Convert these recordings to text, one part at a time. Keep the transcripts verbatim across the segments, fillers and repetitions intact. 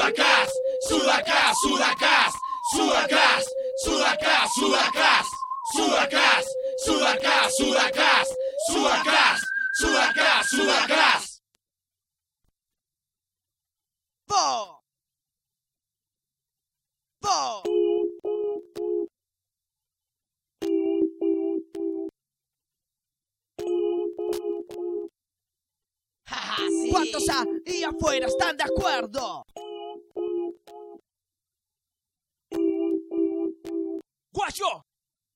Sudacas, Sudacas, Sudacas, Sudacas, Sudacas, Sudacas, Sudacas, Sudacas, Sudacas, Sudacas, Sudacas, Sudacas. Po. Po. Jaja, sí. ¿Cuántos ahí afuera están de acuerdo? Guayo,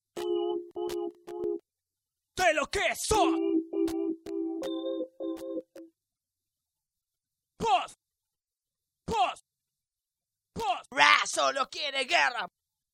de lo que son. Post, post, post. Ra solo quiere guerra.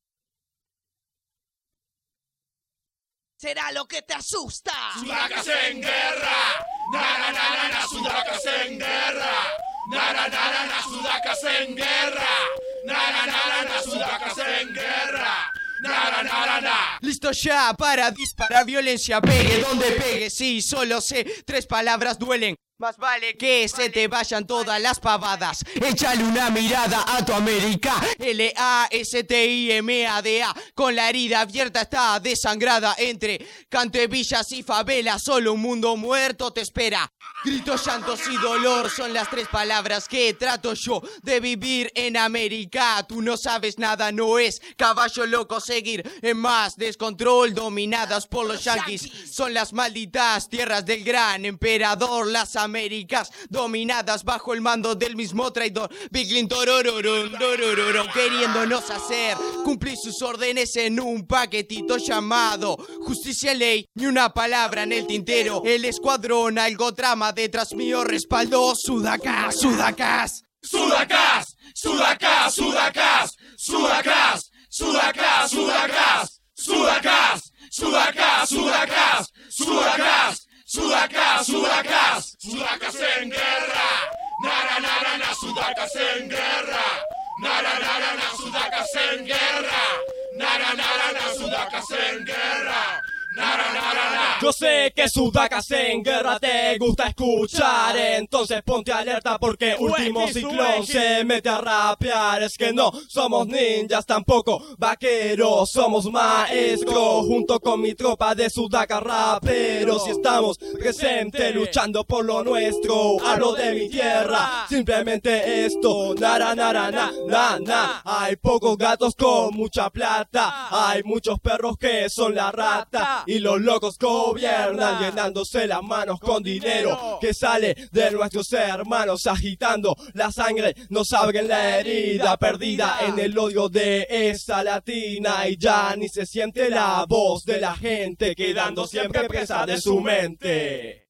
Será lo que te asusta. Sudacas en guerra. Na na na na na, Sudacas en guerra. Na na na na na, Sudacas en guerra. Na na na na na, Sudacas en guerra. Na na na na na. Listo ya para disparar violencia, pegue donde pegue. Sí, solo sé tres palabras duelen. Más vale que se te vayan todas las pavadas. Échale una mirada a tu América. L A S T I M A D A. Con la herida abierta está desangrada. Entre cantevillas y favelas solo un mundo muerto te espera. Gritos, llantos y dolor son las tres palabras que trato yo de vivir en América. Tú no sabes nada, no es caballo loco seguir en más descontrol. Dominadas por los yanquis son las malditas tierras del gran emperador. Las Américas dominadas bajo el mando del mismo traidor Biglin Torororón, torororón, queriéndonos hacer cumplir sus órdenes en un paquetito llamado justicia, ley, ni una palabra en el tintero. El escuadrón, algo trama detrás mío, respaldo. Sudacas, Sudacas, Sudacas, Sudacas, Sudacas, Sudacas, Sudacas, Sudacas, Sudacas, Sudacas, Sudacas, Sudacas, Sudacas, Sudacas, Sudacas en guerra. Na na na na na, Sudacas en guerra. Na na na na na, Sudacas en guerra. Na na na na na, Sudacas en guerra. Na na na na na. Yo sé que Sudacas en guerra te gusta escuchar, entonces ponte alerta porque Último Ciclón se mete a rapear. Es que no somos ninjas, tampoco vaqueros, somos maestros. Junto con mi tropa de Sudacas raperos y estamos presentes luchando por lo nuestro. Hablo de mi tierra, simplemente esto. Nara, nara, na, na, na. Hay pocos gatos con mucha plata, hay muchos perros que son la rata. Y los locos gobiernan llenándose las manos con dinero que sale de nuestros hermanos, agitando la sangre, nos abren la herida perdida en el odio de esa latina. Y ya ni se siente la voz de la gente quedando siempre presa de su mente.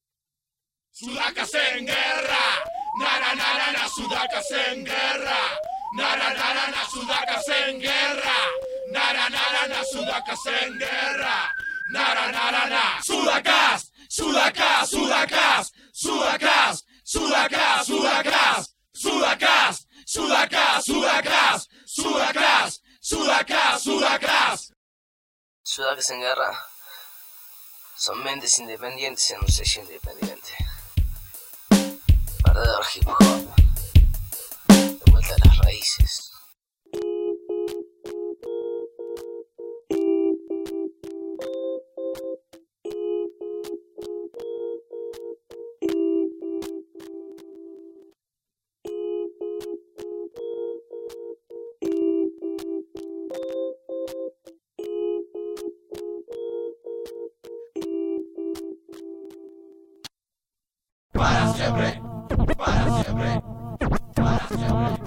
Sudacas en guerra. Na na na na na, Sudacas en guerra. Na na na na na, Sudacas en guerra. Na na na na na, Sudacas en guerra. Na na na na na. Sudacas, Sudacas, Sudacas, Sudacas, Sudacas, Sudacas, Sudacas, Sudacas, Sudacas, Sudacas, Sudacas, Sudacas. Sudacas en guerra son mentes independientes en un sello independiente. Verdadero hip hop, de vuelta a las raíces. Para siempre, para siempre, para siempre.